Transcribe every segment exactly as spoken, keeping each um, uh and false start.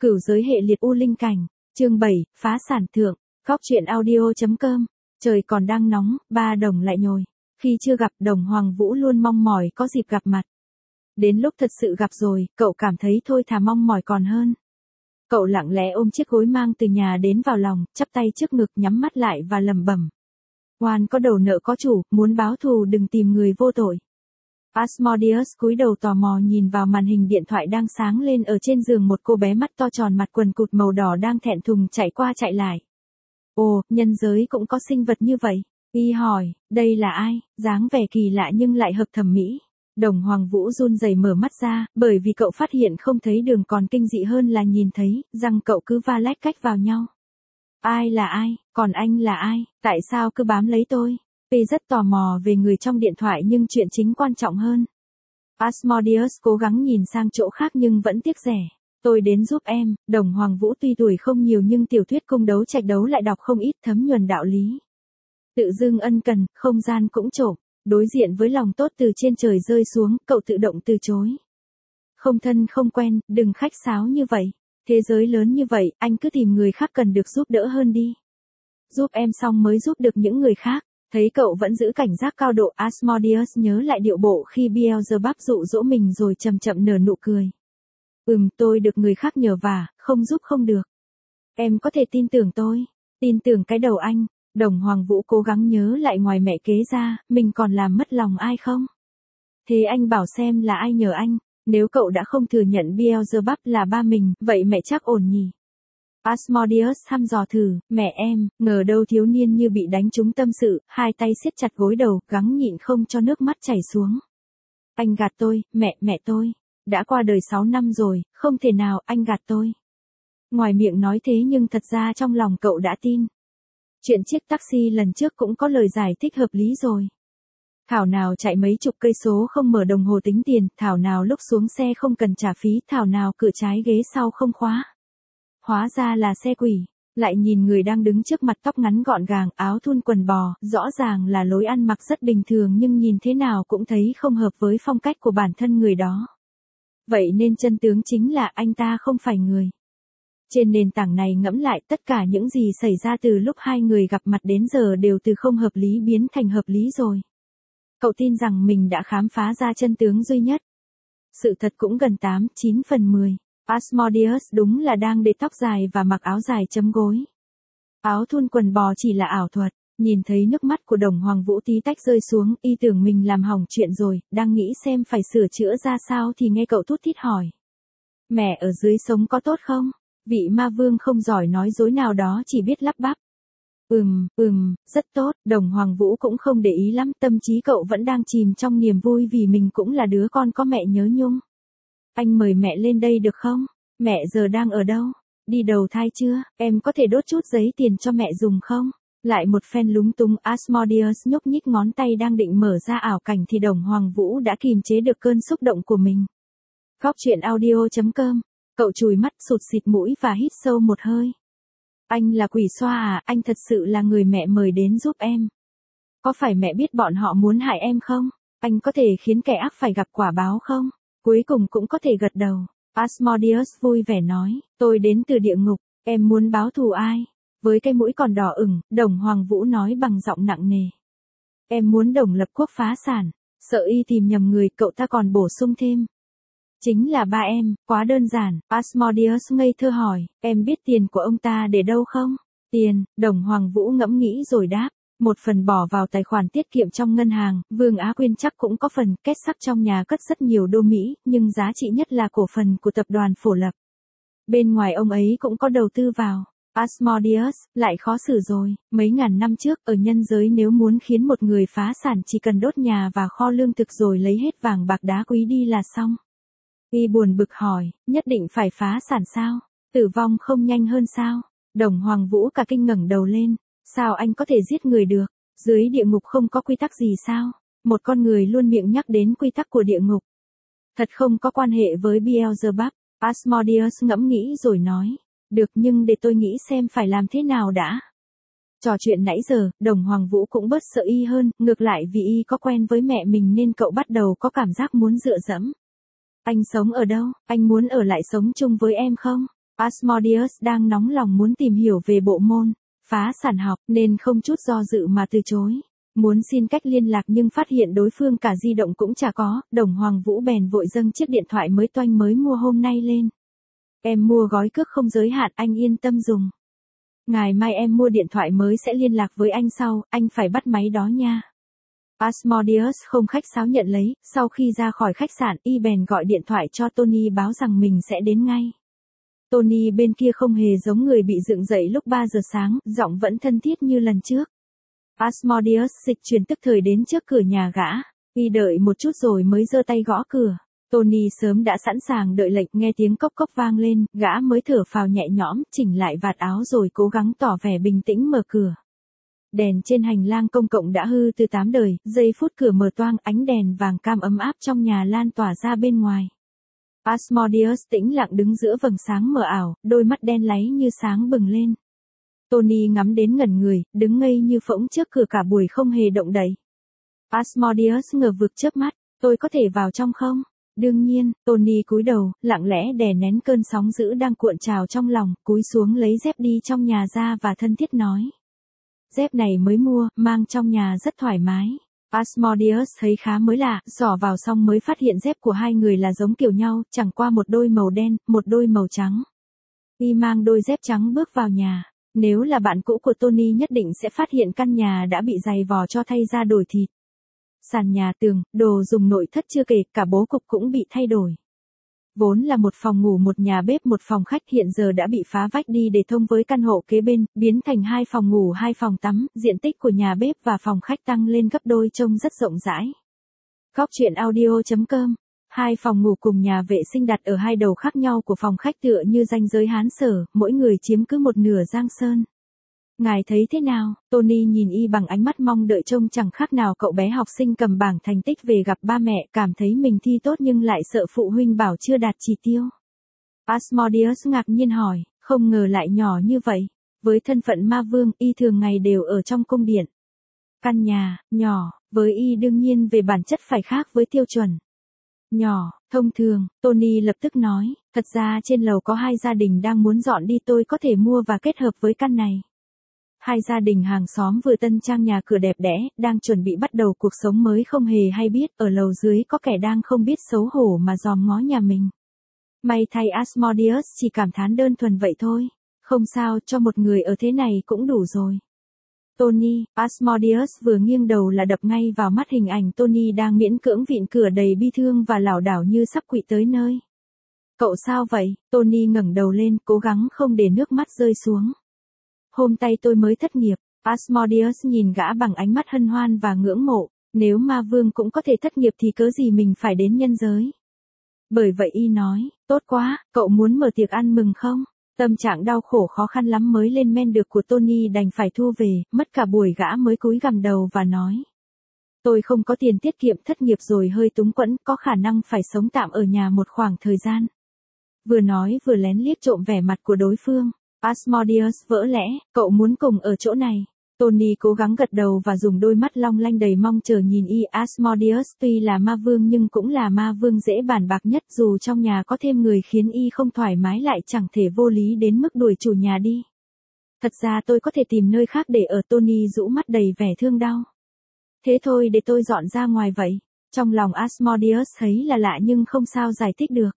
Cửu giới hệ liệt u linh cảnh, chương bảy, phá sản thượng, góc truyện audio.com. Trời còn đang nóng, ba Đồng lại nhồi. Khi chưa gặp Đồng Hoàng Vũ luôn mong mỏi có dịp gặp mặt. Đến lúc thật sự gặp rồi, cậu cảm thấy thôi thà mong mỏi còn hơn. Cậu lặng lẽ ôm chiếc gối mang từ nhà đến vào lòng, chắp tay trước ngực nhắm mắt lại và lẩm bẩm. Oan có đầu nợ có chủ, muốn báo thù đừng tìm người vô tội. Asmodeus cúi đầu tò mò nhìn vào màn hình điện thoại đang sáng lên ở trên giường một cô bé mắt to tròn mặt quần cụt màu đỏ đang thẹn thùng chạy qua chạy lại. Ồ, nhân giới cũng có sinh vật như vậy. Y hỏi, đây là ai, dáng vẻ kỳ lạ nhưng lại hợp thẩm mỹ. Đồng Hoàng Vũ run rẩy mở mắt ra, bởi vì cậu phát hiện không thấy đường còn kinh dị hơn là nhìn thấy, răng cậu cứ va lách cách vào nhau. Ai là ai, còn anh là ai, tại sao cứ bám lấy tôi? P rất tò mò về người trong điện thoại nhưng chuyện chính quan trọng hơn. Asmodeus cố gắng nhìn sang chỗ khác nhưng vẫn tiếc rẻ. Tôi đến giúp em, Đồng Hoàng Vũ tuy tuổi không nhiều nhưng tiểu thuyết cung đấu trạch đấu lại đọc không ít thấm nhuần đạo lý. Tự dưng ân cần, không gian cũng trộm, đối diện với lòng tốt từ trên trời rơi xuống, cậu tự động từ chối. Không thân không quen, đừng khách sáo như vậy. Thế giới lớn như vậy, anh cứ tìm người khác cần được giúp đỡ hơn đi. Giúp em xong mới giúp được những người khác. Thấy cậu vẫn giữ cảnh giác cao độ, Asmodeus nhớ lại điệu bộ khi Beelzebub dụ dỗ mình rồi chậm chậm nở nụ cười. Ừm, tôi được người khác nhờ vả, không giúp không được. Em có thể tin tưởng tôi. Tin tưởng cái đầu anh. Đồng Hoàng Vũ cố gắng nhớ lại ngoài mẹ kế ra, mình còn làm mất lòng ai không? Thế anh bảo xem là ai nhờ anh, nếu cậu đã không thừa nhận Beelzebub là ba mình, vậy mẹ chắc ổn nhỉ? Asmodeus thăm dò thử, mẹ em, ngờ đâu thiếu niên như bị đánh trúng tâm sự, hai tay siết chặt gối đầu, gắng nhịn không cho nước mắt chảy xuống. Anh gạt tôi, mẹ, mẹ tôi. Đã qua đời sáu năm rồi, không thể nào anh gạt tôi. Ngoài miệng nói thế nhưng thật ra trong lòng cậu đã tin. Chuyện chiếc taxi lần trước cũng có lời giải thích hợp lý rồi. Thảo nào chạy mấy chục cây số không mở đồng hồ tính tiền, thảo nào lúc xuống xe không cần trả phí, thảo nào cửa trái ghế sau không khóa. Hóa ra là xe quỷ, lại nhìn người đang đứng trước mặt tóc ngắn gọn gàng, áo thun quần bò, rõ ràng là lối ăn mặc rất bình thường nhưng nhìn thế nào cũng thấy không hợp với phong cách của bản thân người đó. Vậy nên chân tướng chính là anh ta không phải người. Trên nền tảng này ngẫm lại tất cả những gì xảy ra từ lúc hai người gặp mặt đến giờ đều từ không hợp lý biến thành hợp lý rồi. Cậu tin rằng mình đã khám phá ra chân tướng duy nhất. Sự thật cũng gần tám, chín phần mười. Asmodeus đúng là đang để tóc dài và mặc áo dài chấm gối. Áo thun quần bò chỉ là ảo thuật, nhìn thấy nước mắt của Đồng Hoàng Vũ tí tách rơi xuống, y tưởng mình làm hỏng chuyện rồi, đang nghĩ xem phải sửa chữa ra sao thì nghe cậu thút thít hỏi. Mẹ ở dưới sống có tốt không? Vị ma vương không giỏi nói dối nào đó chỉ biết lắp bắp. Ừm, ừm, rất tốt, Đồng Hoàng Vũ cũng không để ý lắm, tâm trí cậu vẫn đang chìm trong niềm vui vì mình cũng là đứa con có mẹ nhớ nhung. Anh mời mẹ lên đây được không? Mẹ giờ đang ở đâu? Đi đầu thai chưa? Em có thể đốt chút giấy tiền cho mẹ dùng không? Lại một phen lúng túng, Asmodeus nhúc nhích ngón tay đang định mở ra ảo cảnh thì Đồng Hoàng Vũ đã kìm chế được cơn xúc động của mình. Góc truyện audio.com. Cậu chùi mắt sụt xịt mũi và hít sâu một hơi. Anh là quỷ xoa à, anh thật sự là người mẹ mời đến giúp em. Có phải mẹ biết bọn họ muốn hại em không? Anh có thể khiến kẻ ác phải gặp quả báo không? Cuối cùng cũng có thể gật đầu. Asmodeus vui vẻ nói, tôi đến từ địa ngục, em muốn báo thù ai? Với cái mũi còn đỏ ửng, Đồng Hoàng Vũ nói bằng giọng nặng nề. Em muốn Đồng lập quốc phá sản, sợ y tìm nhầm người, cậu ta còn bổ sung thêm. Chính là ba em, quá đơn giản, Asmodeus ngây thơ hỏi, em biết tiền của ông ta để đâu không? Tiền, Đồng Hoàng Vũ ngẫm nghĩ rồi đáp. Một phần bỏ vào tài khoản tiết kiệm trong ngân hàng, Vương Á Quyên chắc cũng có phần, kết sắc trong nhà cất rất nhiều đô Mỹ, nhưng giá trị nhất là cổ phần của tập đoàn Phổ Lập. Bên ngoài ông ấy cũng có đầu tư vào. Asmodeus, lại khó xử rồi, mấy ngàn năm trước, ở nhân giới nếu muốn khiến một người phá sản chỉ cần đốt nhà và kho lương thực rồi lấy hết vàng bạc đá quý đi là xong. Y buồn bực hỏi, nhất định phải phá sản sao? Tử vong không nhanh hơn sao? Đồng Hoàng Vũ cả kinh ngẩng đầu lên. Sao anh có thể giết người được? Dưới địa ngục không có quy tắc gì sao? Một con người luôn miệng nhắc đến quy tắc của địa ngục. Thật không có quan hệ với Beelzebub. Asmodeus ngẫm nghĩ rồi nói. Được nhưng để tôi nghĩ xem phải làm thế nào đã. Trò chuyện nãy giờ, Đồng Hoàng Vũ cũng bớt sợ y hơn, ngược lại vì y có quen với mẹ mình nên cậu bắt đầu có cảm giác muốn dựa dẫm. Anh sống ở đâu? Anh muốn ở lại sống chung với em không? Asmodeus đang nóng lòng muốn tìm hiểu về bộ môn phá sản học nên không chút do dự mà từ chối. Muốn xin cách liên lạc nhưng phát hiện đối phương cả di động cũng chả có, Đồng Hoàng Vũ bèn vội dâng chiếc điện thoại mới toanh mới mua hôm nay lên. Em mua gói cước không giới hạn, anh yên tâm dùng. Ngày mai em mua điện thoại mới sẽ liên lạc với anh sau, anh phải bắt máy đó nha. Asmodeus không khách sáo nhận lấy, sau khi ra khỏi khách sạn, y bèn gọi điện thoại cho Tony báo rằng mình sẽ đến ngay. Tony bên kia không hề giống người bị dựng dậy lúc ba giờ sáng, giọng vẫn thân thiết như lần trước. Asmodeus dịch chuyển tức thời đến trước cửa nhà gã, y đợi một chút rồi mới giơ tay gõ cửa. Tony sớm đã sẵn sàng đợi lệnh, nghe tiếng cốc cốc vang lên, gã mới thở phào nhẹ nhõm, chỉnh lại vạt áo rồi cố gắng tỏ vẻ bình tĩnh mở cửa. Đèn trên hành lang công cộng đã hư từ tám đời, giây phút cửa mở toang, ánh đèn vàng cam ấm áp trong nhà lan tỏa ra bên ngoài. Asmodeus tĩnh lặng đứng giữa vầng sáng mờ ảo, đôi mắt đen láy như sáng bừng lên. Tony ngắm đến ngẩn người, đứng ngây như phỗng trước cửa cả buổi không hề động đậy. Asmodeus ngờ vực chớp mắt, tôi có thể vào trong không? Đương nhiên, Tony cúi đầu, lặng lẽ đè nén cơn sóng dữ đang cuộn trào trong lòng, cúi xuống lấy dép đi trong nhà ra và thân thiết nói. Dép này mới mua, mang trong nhà rất thoải mái. Asmodeus thấy khá mới lạ, dò vào xong mới phát hiện dép của hai người là giống kiểu nhau, chẳng qua một đôi màu đen, một đôi màu trắng. Y mang đôi dép trắng bước vào nhà. Nếu là bạn cũ của Tony nhất định sẽ phát hiện căn nhà đã bị giày vò cho thay ra đổi thịt. Sàn nhà, tường, đồ dùng nội thất chưa kể, cả bố cục cũng bị thay đổi. Vốn là một phòng ngủ một nhà bếp một phòng khách hiện giờ đã bị phá vách đi để thông với căn hộ kế bên, biến thành hai phòng ngủ hai phòng tắm, diện tích của nhà bếp và phòng khách tăng lên gấp đôi trông rất rộng rãi. Góc truyện audio chấm com. Hai phòng ngủ cùng nhà vệ sinh đặt ở hai đầu khác nhau của phòng khách tựa như ranh giới Hán Sở, mỗi người chiếm cứ một nửa Giang Sơn. Ngài thấy thế nào? Tony nhìn y bằng ánh mắt mong đợi trông chẳng khác nào cậu bé học sinh cầm bảng thành tích về gặp ba mẹ, cảm thấy mình thi tốt nhưng lại sợ phụ huynh bảo chưa đạt chỉ tiêu. Asmodeus ngạc nhiên hỏi, không ngờ lại nhỏ như vậy. Với thân phận ma vương, y thường ngày đều ở trong cung điện. Căn nhà, nhỏ, với y đương nhiên về bản chất phải khác với tiêu chuẩn. Nhỏ, thông thường, Tony lập tức nói, thật ra trên lầu có hai gia đình đang muốn dọn đi, tôi có thể mua và kết hợp với căn này. Hai gia đình hàng xóm vừa tân trang nhà cửa đẹp đẽ, đang chuẩn bị bắt đầu cuộc sống mới không hề hay biết, ở lầu dưới có kẻ đang không biết xấu hổ mà dòm ngó nhà mình. May thay Asmodeus chỉ cảm thán đơn thuần vậy thôi, không sao, cho một người ở thế này cũng đủ rồi. Tony, Asmodeus vừa nghiêng đầu là đập ngay vào mắt hình ảnh Tony đang miễn cưỡng vịn cửa đầy bi thương và lảo đảo như sắp quỵ tới nơi. Cậu sao vậy? Tony ngẩng đầu lên, cố gắng không để nước mắt rơi xuống. Hôm nay tôi mới thất nghiệp. Asmodeus nhìn gã bằng ánh mắt hân hoan và ngưỡng mộ, nếu ma vương cũng có thể thất nghiệp thì cớ gì mình phải đến nhân giới. Bởi vậy y nói, tốt quá, cậu muốn mở tiệc ăn mừng không? Tâm trạng đau khổ khó khăn lắm mới lên men được của Tony đành phải thu về, mất cả buổi gã mới cúi gằm đầu và nói. Tôi không có tiền tiết kiệm, thất nghiệp rồi hơi túng quẫn, có khả năng phải sống tạm ở nhà một khoảng thời gian. Vừa nói vừa lén liếc trộm vẻ mặt của đối phương. Asmodeus vỡ lẽ, cậu muốn cùng ở chỗ này. Tony cố gắng gật đầu và dùng đôi mắt long lanh đầy mong chờ nhìn y. Asmodeus tuy là ma vương nhưng cũng là ma vương dễ bàn bạc nhất, dù trong nhà có thêm người khiến y không thoải mái lại chẳng thể vô lý đến mức đuổi chủ nhà đi. Thật ra tôi có thể tìm nơi khác để ở. Tony rũ mắt đầy vẻ thương đau. Thế thôi để tôi dọn ra ngoài vậy. Trong lòng Asmodeus thấy là lạ nhưng không sao giải thích được.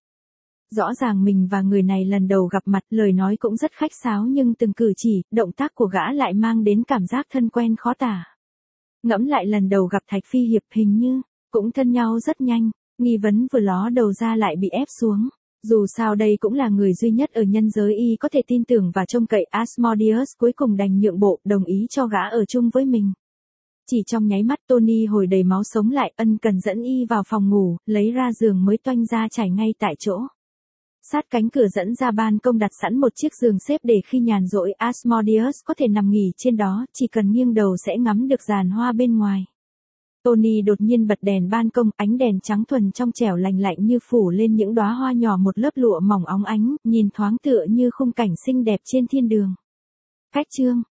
Rõ ràng mình và người này lần đầu gặp mặt, lời nói cũng rất khách sáo nhưng từng cử chỉ, động tác của gã lại mang đến cảm giác thân quen khó tả. Ngẫm lại lần đầu gặp Thạch Phi Hiệp hình như, cũng thân nhau rất nhanh, nghi vấn vừa ló đầu ra lại bị ép xuống. Dù sao đây cũng là người duy nhất ở nhân giới y có thể tin tưởng và trông cậy. Asmodeus cuối cùng đành nhượng bộ, đồng ý cho gã ở chung với mình. Chỉ trong nháy mắt Tony hồi đầy máu sống lại, ân cần dẫn y vào phòng ngủ, lấy ra giường mới toanh ra trải ngay tại chỗ. Sát cánh cửa dẫn ra ban công đặt sẵn một chiếc giường xếp để khi nhàn rỗi Asmodeus có thể nằm nghỉ trên đó, chỉ cần nghiêng đầu sẽ ngắm được giàn hoa bên ngoài. Tony đột nhiên bật đèn ban công, ánh đèn trắng thuần trong trẻo lành lạnh như phủ lên những đóa hoa nhỏ một lớp lụa mỏng óng ánh, nhìn thoáng tựa như khung cảnh xinh đẹp trên thiên đường. Cách chương